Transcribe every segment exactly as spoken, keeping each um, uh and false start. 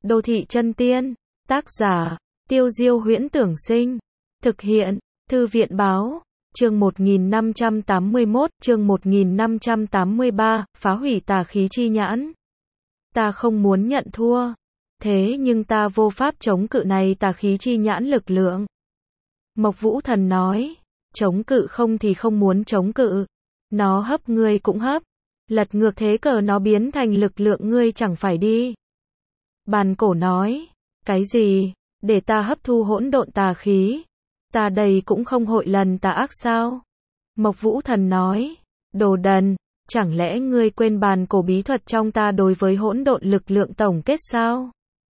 Đô thị chân tiên. Tác giả, Tiêu Diêu Huyễn Tưởng Sinh. Thực hiện, Thư viện Báo. Chương một nghìn năm trăm tám mươi mốt, chương một nghìn năm trăm tám mươi ba, phá hủy tà khí chi nhãn. Ta không muốn nhận thua. Thế nhưng ta vô pháp chống cự này tà khí chi nhãn lực lượng. Mộc Vũ Thần nói, chống cự không thì không muốn chống cự. Nó hấp ngươi cũng hấp. Lật ngược thế cờ nó biến thành lực lượng ngươi chẳng phải đi. Bàn cổ nói, cái gì, để ta hấp thu hỗn độn tà khí. Ta đầy cũng không hội lần tà ác sao? Mộc Vũ Thần nói, đồ đần, chẳng lẽ ngươi quên bàn cổ bí thuật trong ta đối với hỗn độn lực lượng tổng kết sao?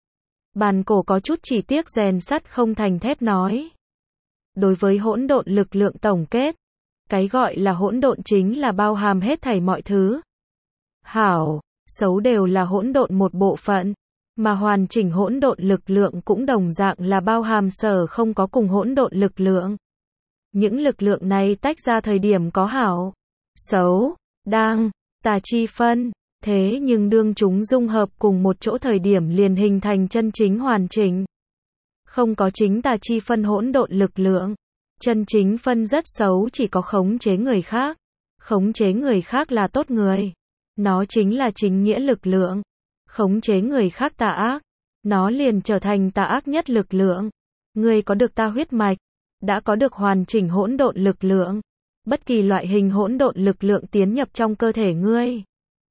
Bàn cổ có chút chỉ tiếc rèn sắt không thành thép nói. Đối với hỗn độn lực lượng tổng kết, cái gọi là hỗn độn chính là bao hàm hết thảy mọi thứ. Hảo, xấu đều là hỗn độn một bộ phận, mà hoàn chỉnh hỗn độn lực lượng cũng đồng dạng là bao hàm sở không có cùng hỗn độn lực lượng. Những lực lượng này tách ra thời điểm có hảo, xấu, đang, tà chi phân, thế nhưng đương chúng dung hợp cùng một chỗ thời điểm liền hình thành chân chính hoàn chỉnh. Không có chính tà chi phân hỗn độn lực lượng, chân chính phân rất xấu chỉ có khống chế người khác. Khống chế người khác là tốt người. Nó chính là chính nghĩa lực lượng. Khống chế người khác tà ác, nó liền trở thành tà ác nhất lực lượng. Ngươi có được ta huyết mạch, đã có được hoàn chỉnh hỗn độn lực lượng. Bất kỳ loại hình hỗn độn lực lượng tiến nhập trong cơ thể ngươi,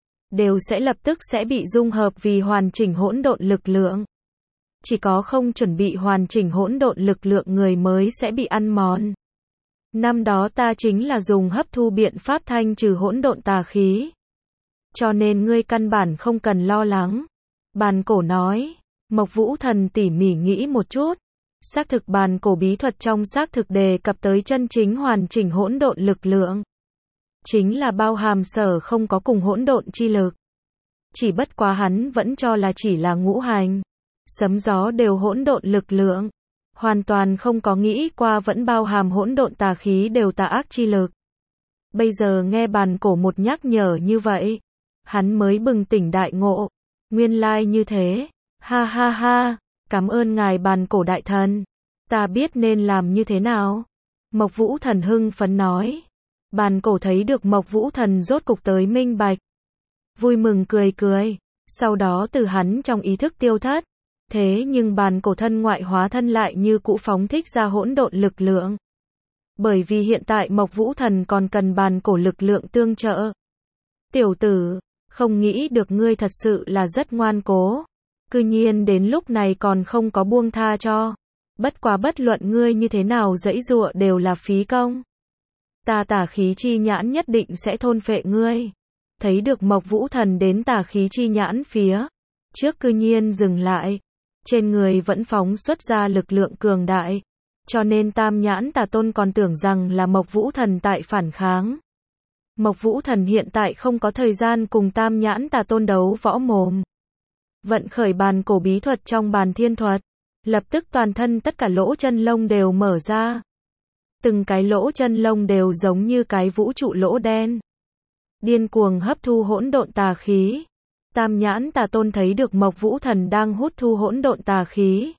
đều sẽ lập tức sẽ bị dung hợp vì hoàn chỉnh hỗn độn lực lượng. Chỉ có không chuẩn bị hoàn chỉnh hỗn độn lực lượng người mới sẽ bị ăn mòn. Năm đó ta chính là dùng hấp thu biện pháp thanh trừ hỗn độn tà khí. Cho nên ngươi căn bản không cần lo lắng. Bàn cổ nói. Mộc Vũ Thần tỉ mỉ nghĩ một chút. Xác thực bàn cổ bí thuật trong xác thực đề cập tới chân chính hoàn chỉnh hỗn độn lực lượng. Chính là bao hàm sở không có cùng hỗn độn chi lực. Chỉ bất quá hắn vẫn cho là chỉ là ngũ hành, sấm gió đều hỗn độn lực lượng. Hoàn toàn không có nghĩ qua vẫn bao hàm hỗn độn tà khí đều tà ác chi lực. Bây giờ nghe bàn cổ một nhắc nhở như vậy, hắn mới bừng tỉnh đại ngộ. Nguyên lai như thế. Ha ha ha, cảm ơn ngài bàn cổ đại thần. Ta biết nên làm như thế nào. Mộc Vũ Thần hưng phấn nói. Bàn cổ thấy được Mộc Vũ Thần rốt cục tới minh bạch. Vui mừng cười cười. Sau đó từ hắn trong ý thức tiêu thất. Thế nhưng bàn cổ thân ngoại hóa thân lại như cũ phóng thích ra hỗn độn lực lượng. Bởi vì hiện tại Mộc Vũ Thần còn cần bàn cổ lực lượng tương trợ. Tiểu tử, không nghĩ được ngươi thật sự là rất ngoan cố. Cư nhiên đến lúc này còn không có buông tha cho. Bất quá bất luận ngươi như thế nào giãy giụa đều là phí công. Ta tà khí chi nhãn nhất định sẽ thôn phệ ngươi. Thấy được Mộc Vũ Thần đến tà khí chi nhãn phía trước cư nhiên dừng lại. Trên người vẫn phóng xuất ra lực lượng cường đại. Cho nên Tam Nhãn Tà Tôn còn tưởng rằng là Mộc Vũ Thần tại phản kháng. Mộc Vũ Thần hiện tại không có thời gian cùng Tam Nhãn Tà Tôn đấu võ mồm. Vận khởi bàn cổ bí thuật trong bàn thiên thuật. Lập tức toàn thân tất cả lỗ chân lông đều mở ra. Từng cái lỗ chân lông đều giống như cái vũ trụ lỗ đen. Điên cuồng hấp thu hỗn độn tà khí. Tam Nhãn Tà Tôn thấy được Mộc Vũ Thần đang hút thu hỗn độn tà khí.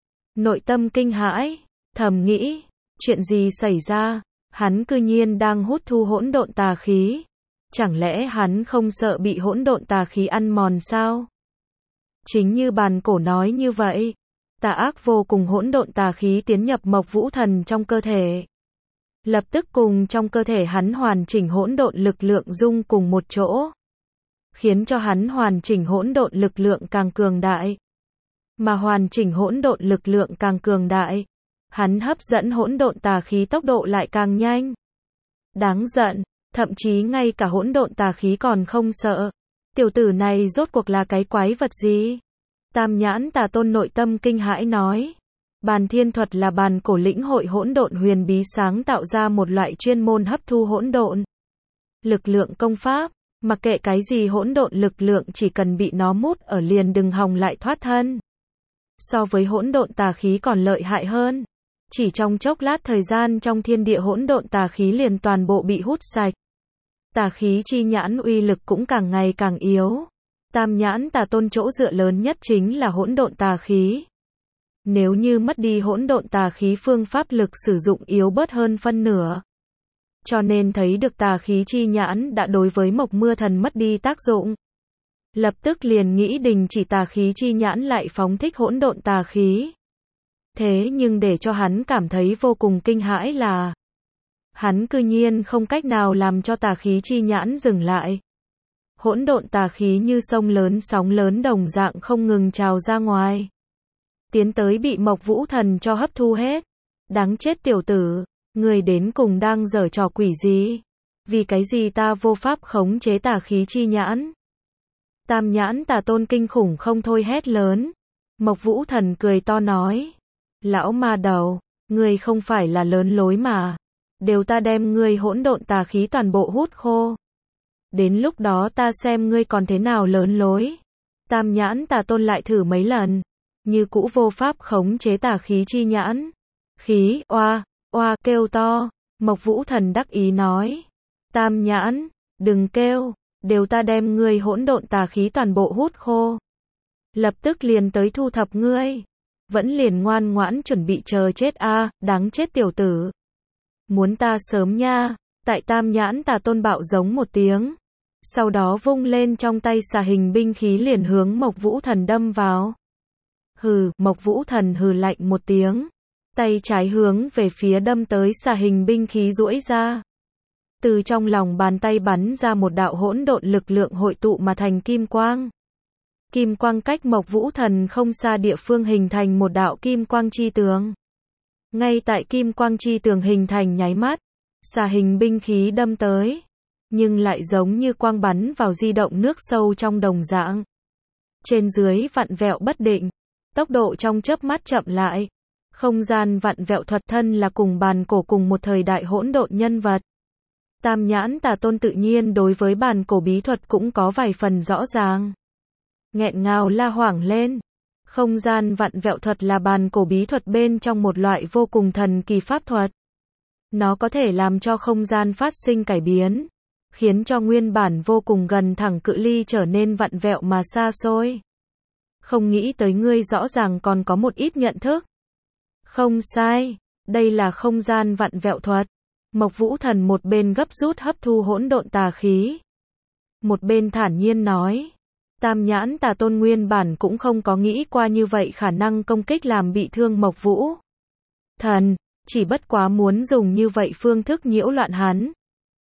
Nội tâm kinh hãi, thầm nghĩ, chuyện gì xảy ra, hắn cư nhiên đang hút thu hỗn độn tà khí. Chẳng lẽ hắn không sợ bị hỗn độn tà khí ăn mòn sao? Chính như bàn cổ nói như vậy, tà ác vô cùng hỗn độn tà khí tiến nhập Mộc Vũ Thần trong cơ thể. Lập tức cùng trong cơ thể hắn hoàn chỉnh hỗn độn lực lượng dung cùng một chỗ. Khiến cho hắn hoàn chỉnh hỗn độn lực lượng càng cường đại. Mà hoàn chỉnh hỗn độn lực lượng càng cường đại, hắn hấp dẫn hỗn độn tà khí tốc độ lại càng nhanh. Đáng giận, thậm chí ngay cả hỗn độn tà khí còn không sợ. Tiểu tử này rốt cuộc là cái quái vật gì? Tam Nhãn Tà Tôn nội tâm kinh hãi nói. Bàn thiên thuật là bàn cổ lĩnh hội hỗn độn huyền bí sáng tạo ra một loại chuyên môn hấp thu hỗn độn lực lượng công pháp. Mặc kệ cái gì hỗn độn lực lượng chỉ cần bị nó mút ở liền đừng hòng lại thoát thân. So với hỗn độn tà khí còn lợi hại hơn. Chỉ trong chốc lát thời gian trong thiên địa hỗn độn tà khí liền toàn bộ bị hút sạch. Tà khí chi nhãn uy lực cũng càng ngày càng yếu. Tam nhãn tà tôn chỗ dựa lớn nhất chính là hỗn độn tà khí. Nếu như mất đi hỗn độn tà khí, phương pháp lực sử dụng yếu bớt hơn phân nửa. Cho nên thấy được tà khí chi nhãn đã đối với Mộc Mưa Thần mất đi tác dụng. Lập tức liền nghĩ đình chỉ tà khí chi nhãn, lại phóng thích hỗn độn tà khí. Thế nhưng để cho hắn cảm thấy vô cùng kinh hãi là hắn cư nhiên không cách nào làm cho tà khí chi nhãn dừng lại. Hỗn độn tà khí như sông lớn sóng lớn đồng dạng không ngừng trào ra ngoài. Tiến tới bị Mộc Vũ Thần cho hấp thu hết. Đáng chết tiểu tử, người đến cùng đang giở trò quỷ gì? Vì cái gì ta vô pháp khống chế tà khí chi nhãn? Tam nhãn tà tôn kinh khủng không thôi hét lớn. Mộc Vũ Thần cười to nói. Lão ma đầu, ngươi không phải là lớn lối mà. Đều ta đem ngươi hỗn độn tà khí toàn bộ hút khô. Đến lúc đó ta xem ngươi còn thế nào lớn lối. Tam nhãn tà tôn lại thử mấy lần. Như cũ vô pháp khống chế tà khí chi nhãn. Khí, oa, oa kêu to. Mộc Vũ Thần đắc ý nói. Tam nhãn, đừng kêu. Đều ta đem ngươi hỗn độn tà khí toàn bộ hút khô. Lập tức liền tới thu thập ngươi. Vẫn liền ngoan ngoãn chuẩn bị chờ chết a, à, đáng chết tiểu tử. Muốn ta sớm nha. Tại tam nhãn tà tôn bạo giống một tiếng. Sau đó vung lên trong tay xà hình binh khí liền hướng Mộc Vũ Thần đâm vào. Hừ, Mộc Vũ Thần hừ lạnh một tiếng. Tay trái hướng về phía đâm tới xà hình binh khí duỗi ra. Từ trong lòng bàn tay bắn ra một đạo hỗn độn lực lượng hội tụ mà thành kim quang. Kim quang cách Mộc Vũ Thần không xa địa phương hình thành một đạo kim quang chi tường. Ngay tại kim quang chi tường hình thành nháy mắt, xà hình binh khí đâm tới, nhưng lại giống như quang bắn vào di động nước sâu trong đồng dạng. Trên dưới vặn vẹo bất định, tốc độ trong chớp mắt chậm lại. Không gian vặn vẹo thuật thân là cùng bàn cổ cùng một thời đại hỗn độn nhân vật. Tam nhãn tà tôn tự nhiên đối với bàn cổ bí thuật cũng có vài phần rõ ràng. Nghẹn ngào la hoảng lên. Không gian vặn vẹo thuật là bàn cổ bí thuật bên trong một loại vô cùng thần kỳ pháp thuật. Nó có thể làm cho không gian phát sinh cải biến, khiến cho nguyên bản vô cùng gần thẳng cự ly trở nên vặn vẹo mà xa xôi. Không nghĩ tới ngươi rõ ràng còn có một ít nhận thức. Không sai, đây là không gian vặn vẹo thuật. Mộc Vũ Thần một bên gấp rút hấp thu hỗn độn tà khí, một bên thản nhiên nói. Tam nhãn tà tôn nguyên bản cũng không có nghĩ qua như vậy khả năng công kích làm bị thương Mộc Vũ Thần, chỉ bất quá muốn dùng như vậy phương thức nhiễu loạn hắn.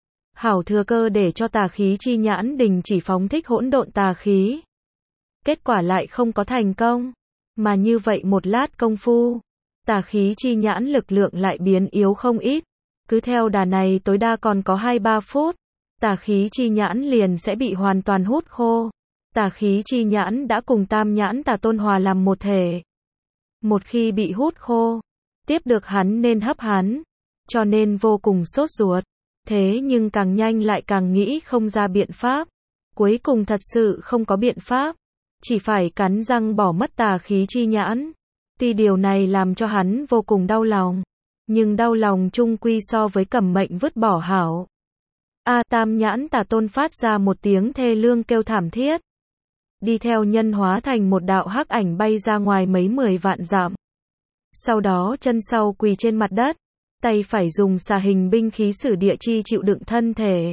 Hảo thừa cơ để cho tà khí chi nhãn đình chỉ phóng thích hỗn độn tà khí. Kết quả lại không có thành công, mà như vậy một lát công phu, tà khí chi nhãn lực lượng lại biến yếu không ít. Cứ theo đà này tối đa còn có hai ba phút, tà khí chi nhãn liền sẽ bị hoàn toàn hút khô. Tà khí chi nhãn đã cùng tam nhãn tà tôn hòa làm một thể. Một khi bị hút khô, tiếp được hắn nên hấp hắn, cho nên vô cùng sốt ruột. Thế nhưng càng nhanh lại càng nghĩ không ra biện pháp. Cuối cùng thật sự không có biện pháp, chỉ phải cắn răng bỏ mất tà khí chi nhãn. Tuy điều này làm cho hắn vô cùng đau lòng, nhưng đau lòng chung quy so với cầm mệnh vứt bỏ hảo. A tam nhãn tà tôn phát ra một tiếng thê lương kêu thảm thiết. Đi theo nhân hóa thành một đạo hắc ảnh bay ra ngoài mấy mười vạn dặm. Sau đó chân sau quỳ trên mặt đất, tay phải dùng xà hình binh khí sử địa chi chịu đựng thân thể.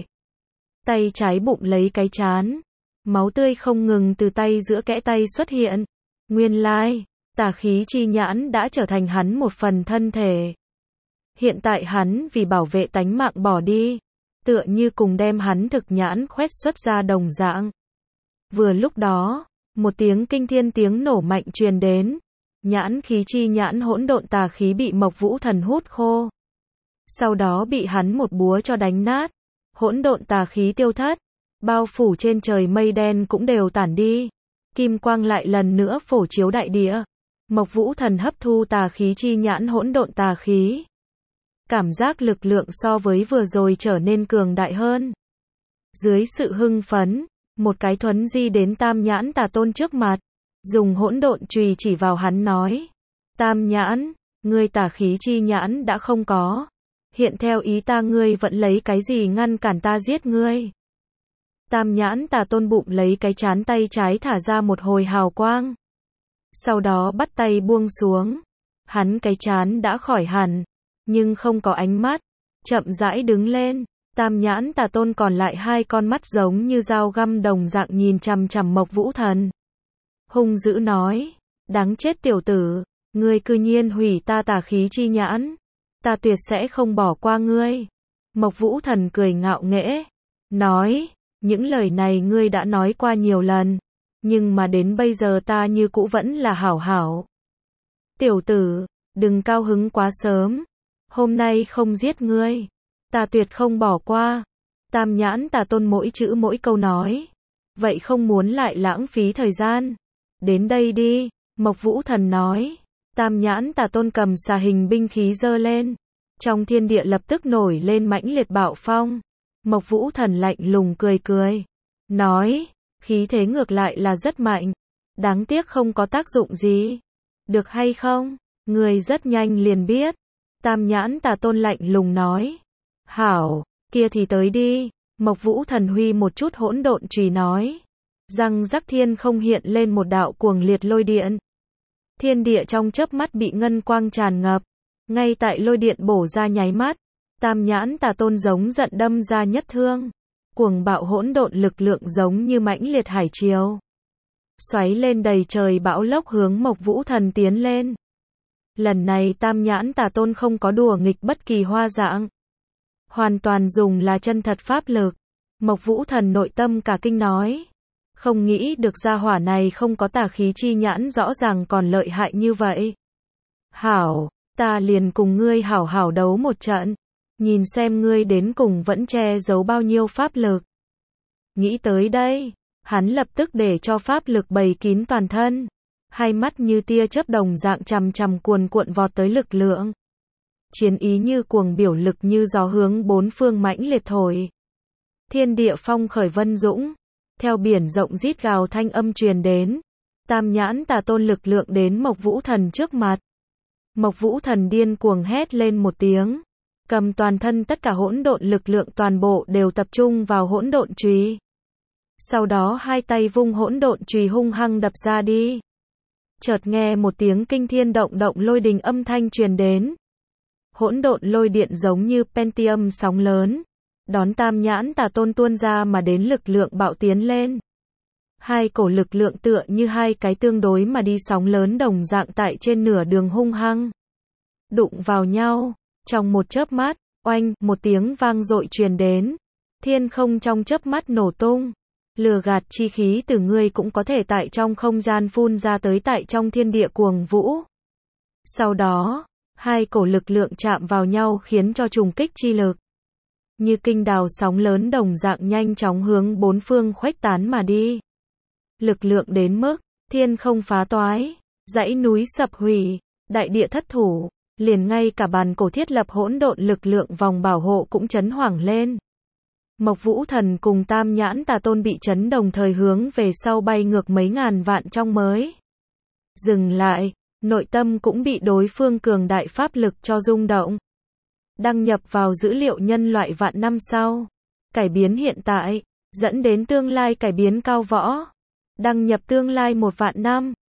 Tay trái bụng lấy cái chán, máu tươi không ngừng từ tay giữa kẽ tay xuất hiện. Nguyên lai, tà khí chi nhãn đã trở thành hắn một phần thân thể. Hiện tại hắn vì bảo vệ tánh mạng bỏ đi, tựa như cùng đem hắn thực nhãn khoét xuất ra đồng dạng. Vừa lúc đó, một tiếng kinh thiên tiếng nổ mạnh truyền đến. Nhãn khí chi nhãn hỗn độn tà khí bị Mộc Vũ Thần hút khô. Sau đó bị hắn một búa cho đánh nát. Hỗn độn tà khí tiêu thất, bao phủ trên trời mây đen cũng đều tản đi. Kim quang lại lần nữa phổ chiếu đại địa. Mộc Vũ Thần hấp thu tà khí chi nhãn hỗn độn tà khí. Cảm giác lực lượng so với vừa rồi trở nên cường đại hơn. Dưới sự hưng phấn, một cái thuấn di đến tam nhãn tà tôn trước mặt, dùng hỗn độn chùy chỉ vào hắn nói. Tam nhãn, ngươi tà khí chi nhãn đã không có. Hiện theo ý ta ngươi vẫn lấy cái gì ngăn cản ta giết ngươi? Tam nhãn tà tôn bụng lấy cái chán tay trái thả ra một hồi hào quang. Sau đó bắt tay buông xuống. Hắn cái chán đã khỏi hẳn, nhưng không có ánh mắt, chậm rãi đứng lên. Tam nhãn tà tôn còn lại hai con mắt giống như dao găm đồng dạng nhìn chằm chằm Mộc Vũ Thần. Hung dữ nói, đáng chết tiểu tử, ngươi cư nhiên hủy ta tà khí chi nhãn, ta tuyệt sẽ không bỏ qua ngươi. Mộc Vũ Thần cười ngạo nghễ, nói, những lời này ngươi đã nói qua nhiều lần, nhưng mà đến bây giờ ta như cũ vẫn là hảo hảo. Tiểu tử, đừng cao hứng quá sớm, hôm nay không giết ngươi, ta tuyệt không bỏ qua. Tam nhãn tà tôn mỗi chữ mỗi câu nói, vậy không muốn lại lãng phí thời gian. Đến đây đi, Mộc Vũ Thần nói. Tam nhãn tà tôn cầm xà hình binh khí giơ lên. Trong thiên địa lập tức nổi lên mãnh liệt bạo phong. Mộc Vũ Thần lạnh lùng cười cười. Nói, khí thế ngược lại là rất mạnh. Đáng tiếc không có tác dụng gì. Được hay không? Người rất nhanh liền biết. Tam nhãn tà tôn lạnh lùng nói. Hảo, kia thì tới đi. Mộc Vũ Thần huy một chút hỗn độn chùy nói. Răng rắc thiên không hiện lên một đạo cuồng liệt lôi điện. Thiên địa trong chớp mắt bị ngân quang tràn ngập. Ngay tại lôi điện bổ ra nháy mắt, tam nhãn tà tôn giống giận đâm ra nhất thương. Cuồng bạo hỗn độn lực lượng giống như mãnh liệt hải triều. Xoáy lên đầy trời bão lốc hướng Mộc Vũ Thần tiến lên. Lần này tam nhãn tà tôn không có đùa nghịch bất kỳ hoa dạng. Hoàn toàn dùng là chân thật pháp lực. Mộc Vũ Thần nội tâm cả kinh nói. Không nghĩ được gia hỏa này không có tà khí chi nhãn rõ ràng còn lợi hại như vậy. Hảo, ta liền cùng ngươi hảo hảo đấu một trận. Nhìn xem ngươi đến cùng vẫn che giấu bao nhiêu pháp lực. Nghĩ tới đây, hắn lập tức để cho pháp lực bày kín toàn thân. Hai mắt như tia chớp đồng dạng chằm chằm cuồn cuộn vọt tới lực lượng. Chiến ý như cuồng biểu lực như gió hướng bốn phương mãnh liệt thổi. Thiên địa phong khởi vân dũng. Theo biển rộng rít gào thanh âm truyền đến. Tam nhãn tà tôn lực lượng đến Mộc Vũ Thần trước mặt. Mộc Vũ Thần điên cuồng hét lên một tiếng. Cầm toàn thân tất cả hỗn độn lực lượng toàn bộ đều tập trung vào hỗn độn chùy. Sau đó hai tay vung hỗn độn chùy hung hăng đập ra đi. Chợt nghe một tiếng kinh thiên động động lôi đình âm thanh truyền đến. Hỗn độn lôi điện giống như pentium sóng lớn, đón tam nhãn tà tôn tuôn ra mà đến lực lượng bạo tiến lên. Hai cổ lực lượng tựa như hai cái tương đối mà đi sóng lớn đồng dạng tại trên nửa đường hung hăng đụng vào nhau. Trong một chớp mắt, oanh, một tiếng vang dội truyền đến. Thiên không trong chớp mắt nổ tung. Lừa gạt chi khí từ ngươi cũng có thể tại trong không gian phun ra tới tại trong thiên địa cuồng vũ. Sau đó, hai cổ lực lượng chạm vào nhau khiến cho trùng kích chi lực như kinh đào sóng lớn đồng dạng nhanh chóng hướng bốn phương khuếch tán mà đi. Lực lượng đến mức thiên không phá toái, dãy núi sập hủy, đại địa thất thủ, liền ngay cả bàn cổ thiết lập hỗn độn lực lượng vòng bảo hộ cũng chấn hoảng lên. Mộc Vũ Thần cùng tam nhãn tà tôn bị chấn đồng thời hướng về sau bay ngược mấy ngàn vạn trong mới. Dừng lại, nội tâm cũng bị đối phương cường đại pháp lực cho rung động. Đăng nhập vào dữ liệu nhân loại vạn năm sau. Cải biến hiện tại, dẫn đến tương lai cải biến cao võ. Đăng nhập tương lai một vạn năm.